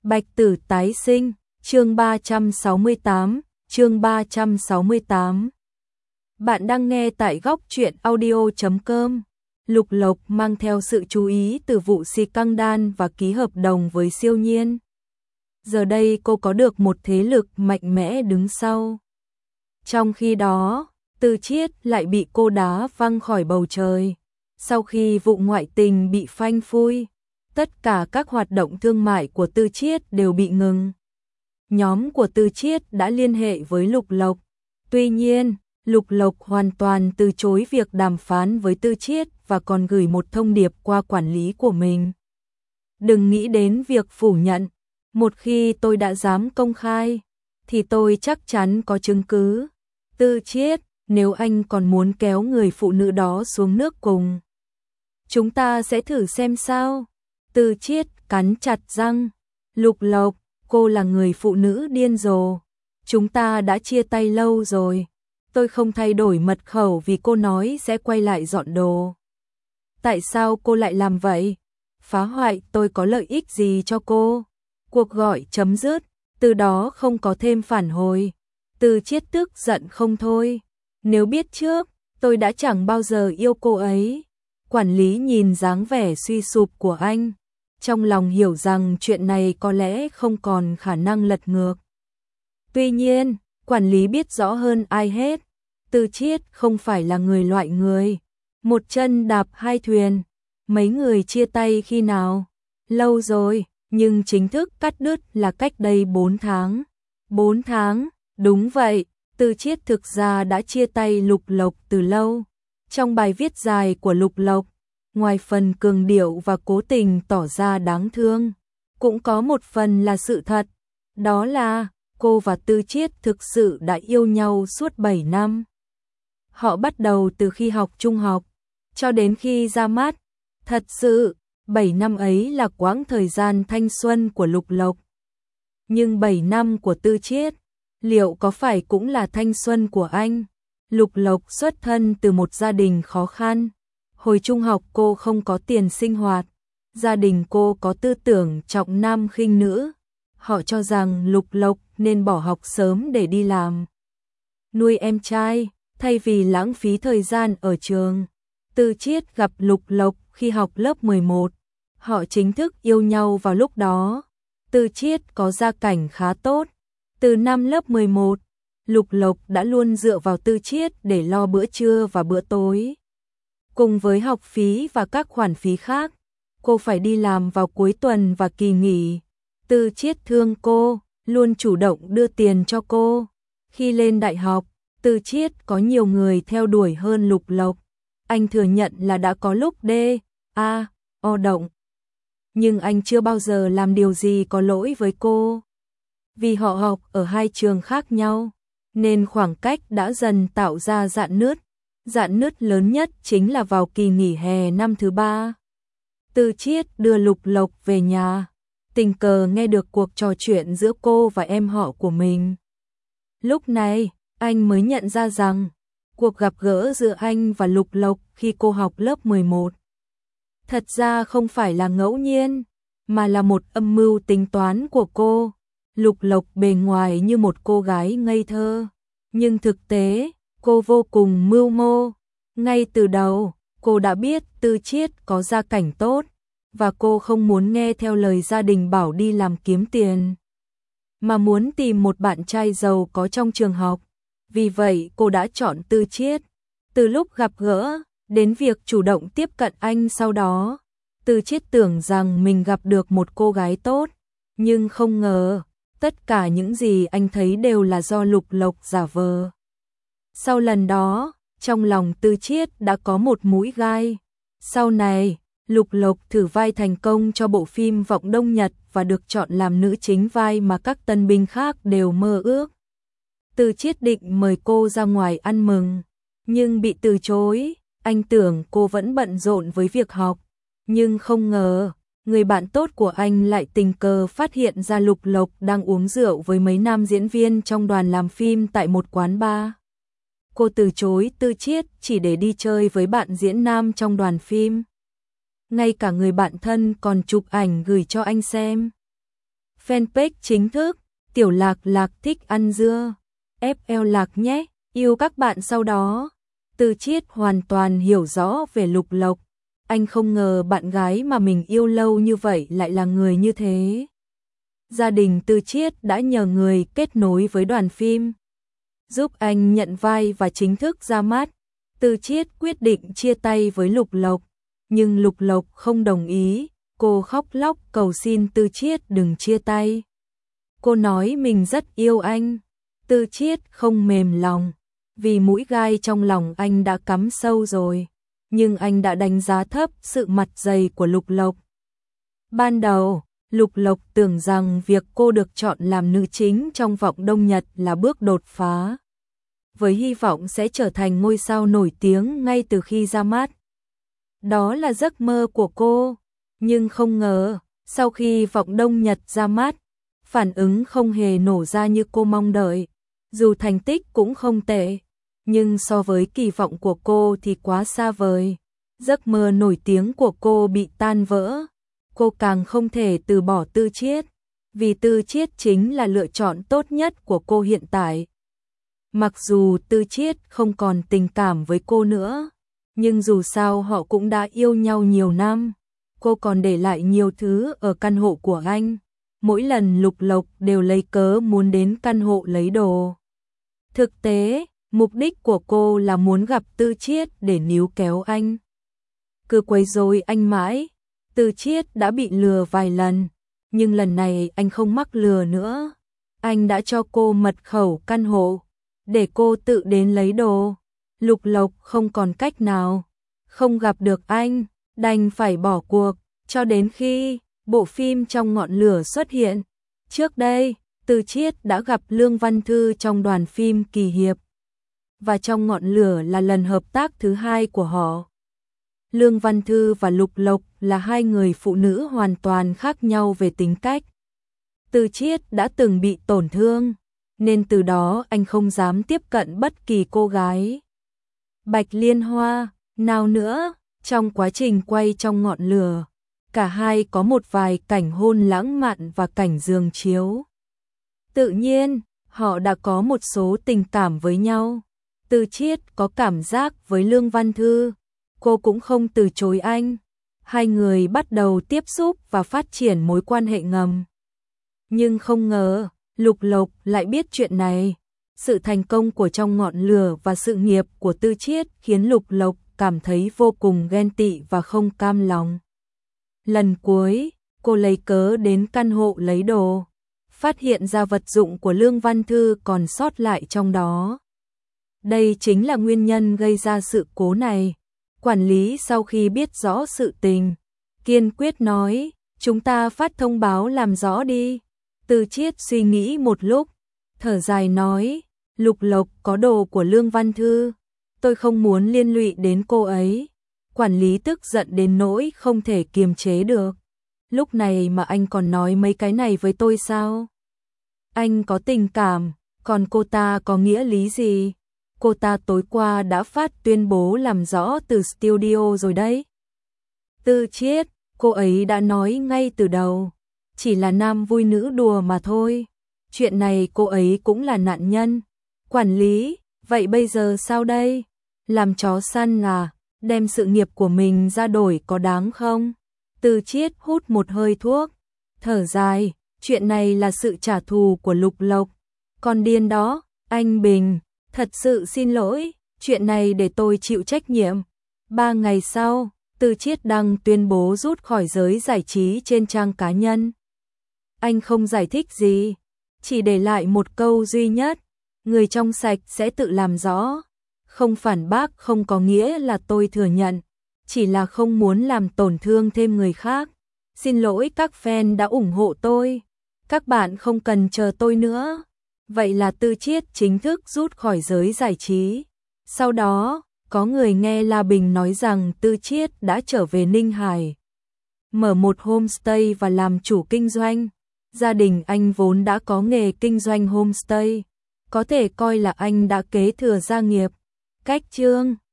Bạch Tử tái sinh, chương 368, chương 368. Bạn đang nghe tại góc truyện audio.com. Lục Lộc mang theo sự chú ý từ vụ si căng đan và ký hợp đồng với Siêu Nhiên. Giờ đây cô có được một thế lực mạnh mẽ đứng sau. Trong khi đó, Từ Chiết lại bị cô đá văng khỏi bầu trời. Sau khi vụ ngoại tình bị phanh phui, tất cả các hoạt động thương mại của Từ Chiết đều bị ngừng. Nhóm của Từ Chiết đã liên hệ với Lục Lộc. Tuy nhiên, Lục Lộc hoàn toàn từ chối việc đàm phán với Từ Chiết và còn gửi một thông điệp qua quản lý của mình. Đừng nghĩ đến việc phủ nhận. Một khi tôi đã dám công khai, thì tôi chắc chắn có chứng cứ. Từ Chiết, nếu anh còn muốn kéo người phụ nữ đó xuống nước cùng, chúng ta sẽ thử xem sao. Từ Chiết cắn chặt răng. Lục Lộc, cô là người phụ nữ điên rồ. Chúng ta đã chia tay lâu rồi. Tôi không thay đổi mật khẩu vì cô nói sẽ quay lại dọn đồ. Tại sao cô lại làm vậy? Phá hoại tôi có lợi ích gì cho cô? Cuộc gọi chấm dứt, từ đó không có thêm phản hồi. Từ Chiết tức giận không thôi. Nếu biết trước, tôi đã chẳng bao giờ yêu cô ấy. Quản lý nhìn dáng vẻ suy sụp của anh, trong lòng hiểu rằng chuyện này có lẽ không còn khả năng lật ngược. Tuy nhiên, quản lý biết rõ hơn ai hết, Từ Chiết không phải là người loại người một chân đạp hai thuyền. Mấy người chia tay khi nào? Lâu rồi, nhưng chính thức cắt đứt là cách đây 4 tháng. 4 tháng, đúng vậy, Từ Chiết thực ra đã chia tay Lục Lộc từ lâu. Trong bài viết dài của Lục Lộc, ngoài phần cường điệu và cố tình tỏ ra đáng thương, cũng có một phần là sự thật. Đó là, cô và Từ Chiết thực sự đã yêu nhau suốt 7 năm. Họ bắt đầu từ khi học trung học, cho đến khi ra mắt. Thật sự, 7 năm ấy là quãng thời gian thanh xuân của Lục Lộc. Nhưng 7 năm của Từ Chiết, liệu có phải cũng là thanh xuân của anh? Lục Lộc xuất thân từ một gia đình khó khăn. Hồi trung học cô không có tiền sinh hoạt. Gia đình cô có tư tưởng trọng nam khinh nữ. Họ cho rằng Lục Lộc nên bỏ học sớm để đi làm, nuôi em trai, thay vì lãng phí thời gian ở trường. Từ Chiết gặp Lục Lộc khi học lớp 11. Họ chính thức yêu nhau vào lúc đó. Từ Chiết có gia cảnh khá tốt. Từ năm lớp 11, Lục Lộc đã luôn dựa vào Từ Chiết để lo bữa trưa và bữa tối. Cùng với học phí và các khoản phí khác, cô phải đi làm vào cuối tuần và kỳ nghỉ. Từ Chiết thương cô, luôn chủ động đưa tiền cho cô. Khi lên đại học, Từ Chiết có nhiều người theo đuổi hơn Lục Lộc. Anh thừa nhận là đã có lúc o động. Nhưng anh chưa bao giờ làm điều gì có lỗi với cô. Vì họ học ở hai trường khác nhau, nên khoảng cách đã dần tạo ra rạn nứt. Rạn nứt lớn nhất chính là vào kỳ nghỉ hè năm thứ 3. Từ Chiết đưa Lục Lộc về nhà, tình cờ nghe được cuộc trò chuyện giữa cô và em họ của mình. Lúc này, anh mới nhận ra rằng, cuộc gặp gỡ giữa anh và Lục Lộc khi cô học lớp 11 thật ra không phải là ngẫu nhiên, mà là một âm mưu tính toán của cô. Lục Lộc bề ngoài như một cô gái ngây thơ, nhưng thực tế, cô vô cùng mưu mô. Ngay từ đầu, cô đã biết Từ Chiết có gia cảnh tốt, và cô không muốn nghe theo lời gia đình bảo đi làm kiếm tiền, mà muốn tìm một bạn trai giàu có trong trường học. Vì vậy cô đã chọn Từ Chiết. Từ lúc gặp gỡ, đến việc chủ động tiếp cận anh sau đó, Từ Chiết tưởng rằng mình gặp được một cô gái tốt, nhưng không ngờ, tất cả những gì anh thấy đều là do Lục Lộc giả vờ. Sau lần đó, trong lòng Từ Chiết đã có một mũi gai. Sau này, Lục Lộc thử vai thành công cho bộ phim Vọng Đông Nhật và được chọn làm nữ chính vai mà các tân binh khác đều mơ ước. Từ Chiết định mời cô ra ngoài ăn mừng, nhưng bị từ chối. Anh tưởng cô vẫn bận rộn với việc học, nhưng không ngờ, người bạn tốt của anh lại tình cờ phát hiện ra Lục Lộc đang uống rượu với mấy nam diễn viên trong đoàn làm phim tại một quán bar. Cô từ chối Từ Chiết chỉ để đi chơi với bạn diễn nam trong đoàn phim. Ngay cả người bạn thân còn chụp ảnh gửi cho anh xem. Fanpage chính thức, Tiểu Lạc Lạc thích ăn dưa, FL Lạc nhé, yêu các bạn sau đó. Từ Chiết hoàn toàn hiểu rõ về Lục Lộc, anh không ngờ bạn gái mà mình yêu lâu như vậy lại là người như thế. Gia đình Từ Chiết đã nhờ người kết nối với đoàn phim, giúp anh nhận vai và chính thức ra mắt. Từ Chiết quyết định chia tay với Lục Lộc, nhưng Lục Lộc không đồng ý, cô khóc lóc cầu xin Từ Chiết đừng chia tay. Cô nói mình rất yêu anh. Từ Chiết không mềm lòng, vì mũi gai trong lòng anh đã cắm sâu rồi, nhưng anh đã đánh giá thấp sự mặt dày của Lục Lộc. Ban đầu, Lục Lộc tưởng rằng việc cô được chọn làm nữ chính trong Vọng Đông Nhật là bước đột phá, với hy vọng sẽ trở thành ngôi sao nổi tiếng ngay từ khi ra mắt. Đó là giấc mơ của cô, nhưng không ngờ, sau khi Vọng Đông Nhật ra mắt, phản ứng không hề nổ ra như cô mong đợi. Dù thành tích cũng không tệ, nhưng so với kỳ vọng của cô thì quá xa vời. Giấc mơ nổi tiếng của cô bị tan vỡ. Cô càng không thể từ bỏ Từ Chiết, vì Từ Chiết chính là lựa chọn tốt nhất của cô hiện tại. Mặc dù Từ Chiết không còn tình cảm với cô nữa, nhưng dù sao họ cũng đã yêu nhau nhiều năm. Cô còn để lại nhiều thứ ở căn hộ của anh. Mỗi lần Lục Lộc đều lấy cớ muốn đến căn hộ lấy đồ. Thực tế, mục đích của cô là muốn gặp Từ Chiết để níu kéo anh. Cứ quấy rối anh mãi, Từ Chiết đã bị lừa vài lần, nhưng lần này anh không mắc lừa nữa. Anh đã cho cô mật khẩu căn hộ, để cô tự đến lấy đồ. Lục Lộc không còn cách nào, không gặp được anh, đành phải bỏ cuộc, cho đến khi bộ phim Trong Ngọn Lửa xuất hiện. Trước đây, Từ Chiết đã gặp Lương Văn Thư trong đoàn phim Kỳ Hiệp, và Trong Ngọn Lửa là lần hợp tác thứ hai của họ. Lương Văn Thư và Lục Lộc là hai người phụ nữ hoàn toàn khác nhau về tính cách. Từ Chiết đã từng bị tổn thương, nên từ đó anh không dám tiếp cận bất kỳ cô gái. Bạch Liên Hoa, nào nữa, trong quá trình quay Trong Ngọn Lửa, cả hai có một vài cảnh hôn lãng mạn và cảnh giường chiếu. Tự nhiên, họ đã có một số tình cảm với nhau. Từ Chiết có cảm giác với Lương Văn Thư, cô cũng không từ chối anh. Hai người bắt đầu tiếp xúc và phát triển mối quan hệ ngầm. Nhưng không ngờ, Lục Lộc lại biết chuyện này. Sự thành công của Trong Ngọn Lửa và sự nghiệp của Từ Chiết khiến Lục Lộc cảm thấy vô cùng ghen tị và không cam lòng. Lần cuối, cô lấy cớ đến căn hộ lấy đồ, phát hiện ra vật dụng của Lương Văn Thư còn sót lại trong đó. Đây chính là nguyên nhân gây ra sự cố này. Quản lý sau khi biết rõ sự tình, kiên quyết nói, chúng ta phát thông báo làm rõ đi. Từ Chiết suy nghĩ một lúc, thở dài nói, Lục Lộc có đồ của Lương Văn Thư, tôi không muốn liên lụy đến cô ấy. Quản lý tức giận đến nỗi không thể kiềm chế được. Lúc này mà anh còn nói mấy cái này với tôi sao? Anh có tình cảm, còn cô ta có nghĩa lý gì? Cô ta tối qua đã phát tuyên bố làm rõ từ studio rồi đấy. Từ Chiết, cô ấy đã nói ngay từ đầu, chỉ là nam vui nữ đùa mà thôi. Chuyện này cô ấy cũng là nạn nhân. Quản lý, vậy bây giờ sao đây? Làm chó săn à? Đem sự nghiệp của mình ra đổi có đáng không? Từ Chiết hút một hơi thuốc, thở dài, chuyện này là sự trả thù của Lục Lộc. Con điên đó, anh Bình, thật sự xin lỗi, chuyện này để tôi chịu trách nhiệm. 3 ngày sau, Từ Chiết đăng tuyên bố rút khỏi giới giải trí trên trang cá nhân. Anh không giải thích gì, chỉ để lại một câu duy nhất, người trong sạch sẽ tự làm rõ. Không phản bác không có nghĩa là tôi thừa nhận, chỉ là không muốn làm tổn thương thêm người khác. Xin lỗi các fan đã ủng hộ tôi, các bạn không cần chờ tôi nữa. Vậy là Từ Chiết chính thức rút khỏi giới giải trí. Sau đó, có người nghe La Bình nói rằng Từ Chiết đã trở về Ninh Hải, mở một homestay và làm chủ kinh doanh. Gia đình anh vốn đã có nghề kinh doanh homestay, có thể coi là anh đã kế thừa gia nghiệp. Cách chương